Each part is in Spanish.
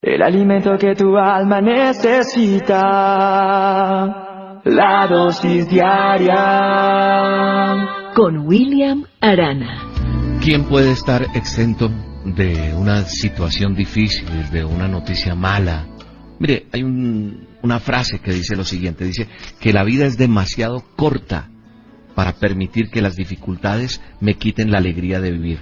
El alimento que tu alma necesita, la dosis diaria. Con William Arana. ¿Quién puede estar exento de una situación difícil, de una noticia mala? Mire, hay una frase que dice lo siguiente, dice que la vida es demasiado corta para permitir que las dificultades me quiten la alegría de vivir.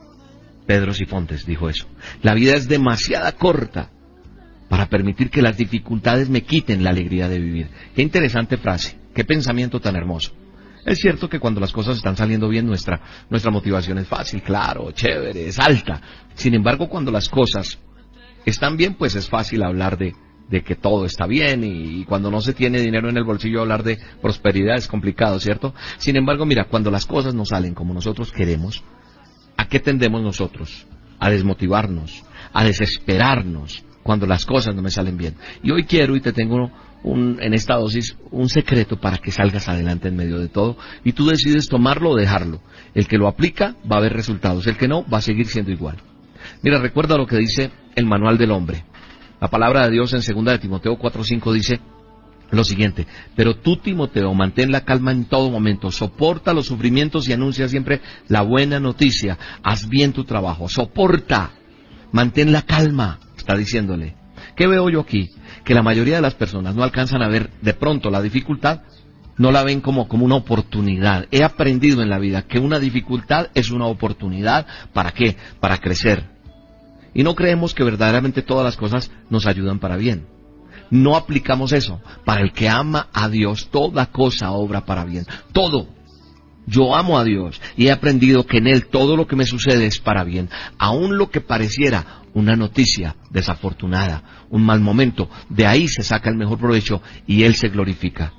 Pedro Sifontes dijo eso. La vida es demasiado corta para permitir que las dificultades me quiten la alegría de vivir. Qué interesante frase, qué pensamiento tan hermoso. Es cierto que cuando las cosas están saliendo bien, nuestra motivación es fácil, claro, chévere, es alta. Sin embargo, cuando las cosas están bien, pues es fácil hablar de que todo está bien, y cuando no se tiene dinero en el bolsillo hablar de prosperidad es complicado, ¿cierto? Sin embargo, mira, cuando las cosas no salen como nosotros queremos, ¿a qué tendemos nosotros? A desmotivarnos, a desesperarnos cuando las cosas no me salen bien. Y hoy quiero y te tengo en esta dosis un secreto para que salgas adelante en medio de todo, y tú decides tomarlo o dejarlo. El que lo aplica va a ver resultados, el que no va a seguir siendo igual. Mira, recuerda lo que dice el manual del hombre. La palabra de Dios en 2 de Timoteo 4:5 dice lo siguiente: pero tú, Timoteo, mantén la calma en todo momento, soporta los sufrimientos y anuncia siempre la buena noticia, haz bien tu trabajo, soporta, mantén la calma, está diciéndole. ¿Qué veo yo aquí? Que la mayoría de las personas no alcanzan a ver de pronto la dificultad, no la ven como una oportunidad. He aprendido en la vida que una dificultad es una oportunidad. ¿Para qué? Para crecer. Y no creemos que verdaderamente todas las cosas nos ayudan para bien. No aplicamos eso. Para el que ama a Dios, toda cosa obra para bien. Todo. Yo amo a Dios y he aprendido que en Él todo lo que me sucede es para bien. Aún lo que pareciera una noticia desafortunada, un mal momento, de ahí se saca el mejor provecho y Él se glorifica.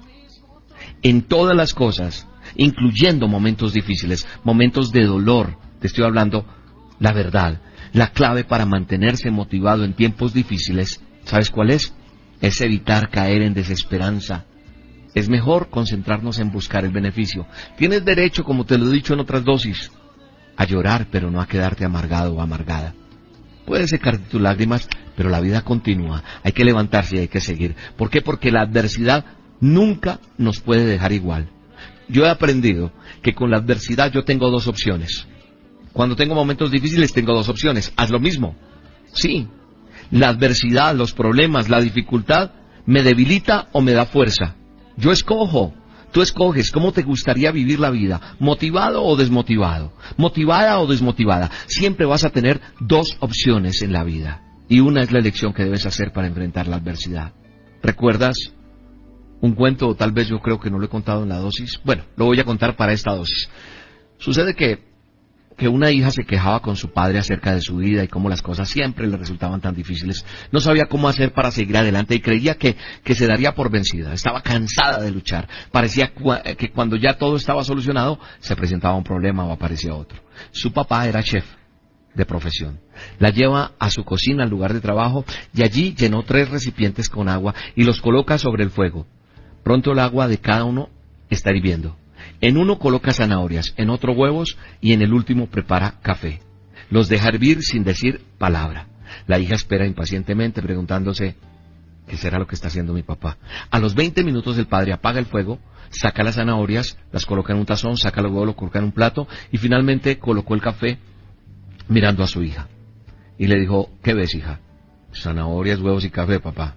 En todas las cosas, incluyendo momentos difíciles, momentos de dolor, te estoy hablando la verdad. La clave para mantenerse motivado en tiempos difíciles, ¿sabes cuál es? Es evitar caer en desesperanza. Es mejor concentrarnos en buscar el beneficio. Tienes derecho, como te lo he dicho en otras dosis, a llorar, pero no a quedarte amargado o amargada. Puedes secarte tus lágrimas, pero la vida continúa. Hay que levantarse y hay que seguir. ¿Por qué? Porque la adversidad nunca nos puede dejar igual. Yo he aprendido que con la adversidad yo tengo dos opciones. Cuando tengo momentos difíciles tengo dos opciones. Haz lo mismo. Sí, la adversidad, los problemas, la dificultad me debilita o me da fuerza. Yo escojo. Tú escoges cómo te gustaría vivir la vida, motivado o desmotivado, motivada o desmotivada. Siempre vas a tener dos opciones en la vida, y una es la elección que debes hacer para enfrentar la adversidad. ¿Recuerdas un cuento? O tal vez yo creo que no lo he contado en la dosis. Bueno, lo voy a contar para esta dosis. Sucede que una hija se quejaba con su padre acerca de su vida y cómo las cosas siempre le resultaban tan difíciles. No sabía cómo hacer para seguir adelante y creía que se daría por vencida. Estaba cansada de luchar. Parecía que cuando ya todo estaba solucionado, se presentaba un problema o aparecía otro. Su papá era chef de profesión. La lleva a su cocina, al lugar de trabajo, y allí llenó 3 recipientes con agua y los coloca sobre el fuego. Pronto el agua de cada uno está hirviendo. En uno coloca zanahorias, en otro huevos y en el último prepara café. Los deja hervir sin decir palabra. La hija espera impacientemente preguntándose, ¿qué será lo que está haciendo mi papá? A los 20 minutos el padre apaga el fuego, saca las zanahorias, las coloca en un tazón, saca los huevos, lo coloca en un plato y finalmente colocó el café mirando a su hija. Y le dijo, ¿qué ves, hija? Zanahorias, huevos y café, papá.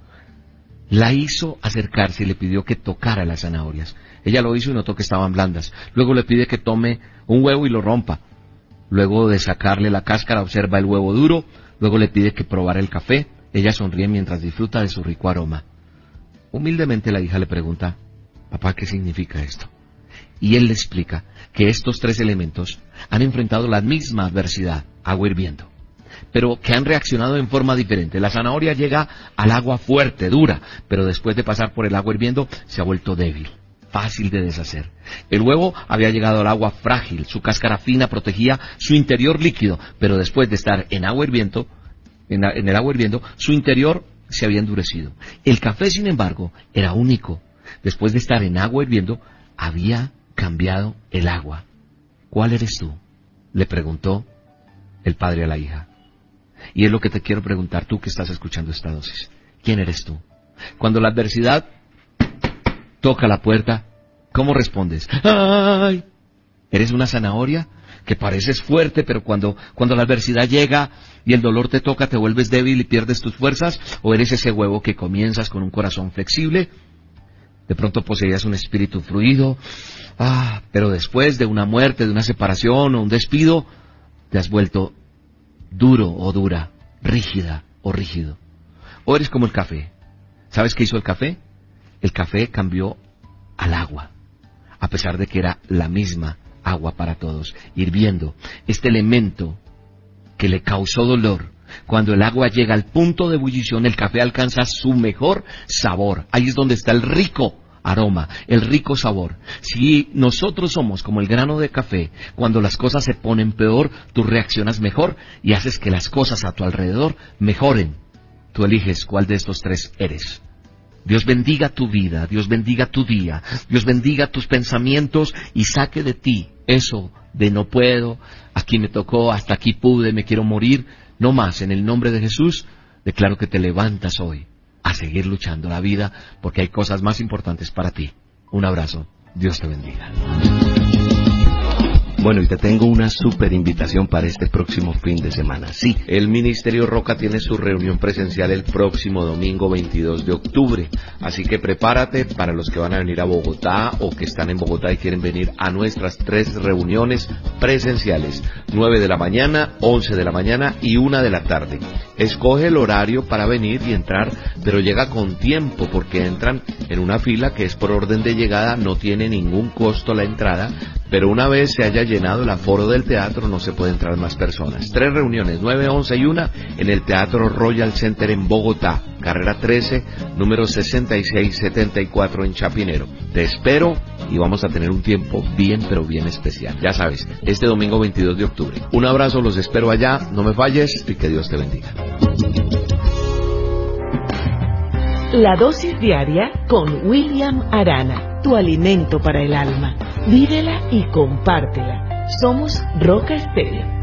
La hizo acercarse y le pidió que tocara las zanahorias. Ella lo hizo y notó que estaban blandas. Luego le pide que tome un huevo y lo rompa. Luego de sacarle la cáscara, observa el huevo duro. Luego le pide que probara el café. Ella sonríe mientras disfruta de su rico aroma. Humildemente la hija le pregunta, papá, ¿qué significa esto? Y él le explica que estos 3 elementos han enfrentado la misma adversidad, agua hirviendo, pero que han reaccionado en forma diferente. La zanahoria llega al agua fuerte, dura, pero después de pasar por el agua hirviendo se ha vuelto débil, fácil de deshacer. El huevo había llegado al agua frágil, su cáscara fina protegía su interior líquido, pero después de estar en agua hirviendo, en el agua hirviendo, su interior se había endurecido. El café, sin embargo, era único. Después de estar en agua hirviendo, había cambiado el agua. ¿Cuál eres tú?, le preguntó el padre a la hija. Y es lo que te quiero preguntar, tú que estás escuchando esta dosis. ¿Quién eres tú? Cuando la adversidad toca la puerta, ¿cómo respondes? ¡Ay! ¿Eres una zanahoria? Que pareces fuerte, pero cuando la adversidad llega y el dolor te toca, te vuelves débil y pierdes tus fuerzas. ¿O eres ese huevo que comienzas con un corazón flexible? De pronto poseías un espíritu fluido, pero después de una muerte, de una separación o un despido, te has vuelto duro o dura, rígida o rígido. O eres como el café. ¿Sabes qué hizo el café? El café cambió al agua, a pesar de que era la misma agua para todos, hirviendo. Este elemento que le causó dolor, cuando el agua llega al punto de ebullición, el café alcanza su mejor sabor. Ahí es donde está el rico aroma, el rico sabor. Si nosotros somos como el grano de café, cuando las cosas se ponen peor, tú reaccionas mejor y haces que las cosas a tu alrededor mejoren. Tú eliges cuál de estos tres eres. Dios bendiga tu vida, Dios bendiga tu día, Dios bendiga tus pensamientos y saque de ti eso de no puedo, aquí me tocó, hasta aquí pude, me quiero morir. No más, en el nombre de Jesús, declaro que te levantas hoy a seguir luchando la vida, porque hay cosas más importantes para ti. Un abrazo, Dios te bendiga. Bueno, y te tengo una súper invitación para este próximo fin de semana. Sí, el Ministerio Roca tiene su reunión presencial el próximo domingo 22 de octubre. Así que prepárate para los que van a venir a Bogotá o que están en Bogotá y quieren venir a nuestras 3 reuniones presenciales. 9 de la mañana, 11 de la mañana y 1 de la tarde. Escoge el horario para venir y entrar, pero llega con tiempo porque entran en una fila que es por orden de llegada, no tiene ningún costo la entrada, pero una vez se haya llenado el aforo del teatro no se puede entrar más personas. 3 reuniones, 9, 11 y 1 en el Teatro Royal Center en Bogotá, carrera 13, número 6674 en Chapinero. Te espero y vamos a tener un tiempo bien pero bien especial. Ya sabes, este domingo 22 de octubre. Un abrazo, los espero allá, no me falles y que Dios te bendiga. La dosis diaria con William Arana, tu alimento para el alma. Vívela y compártela. Somos Roca Estéreo.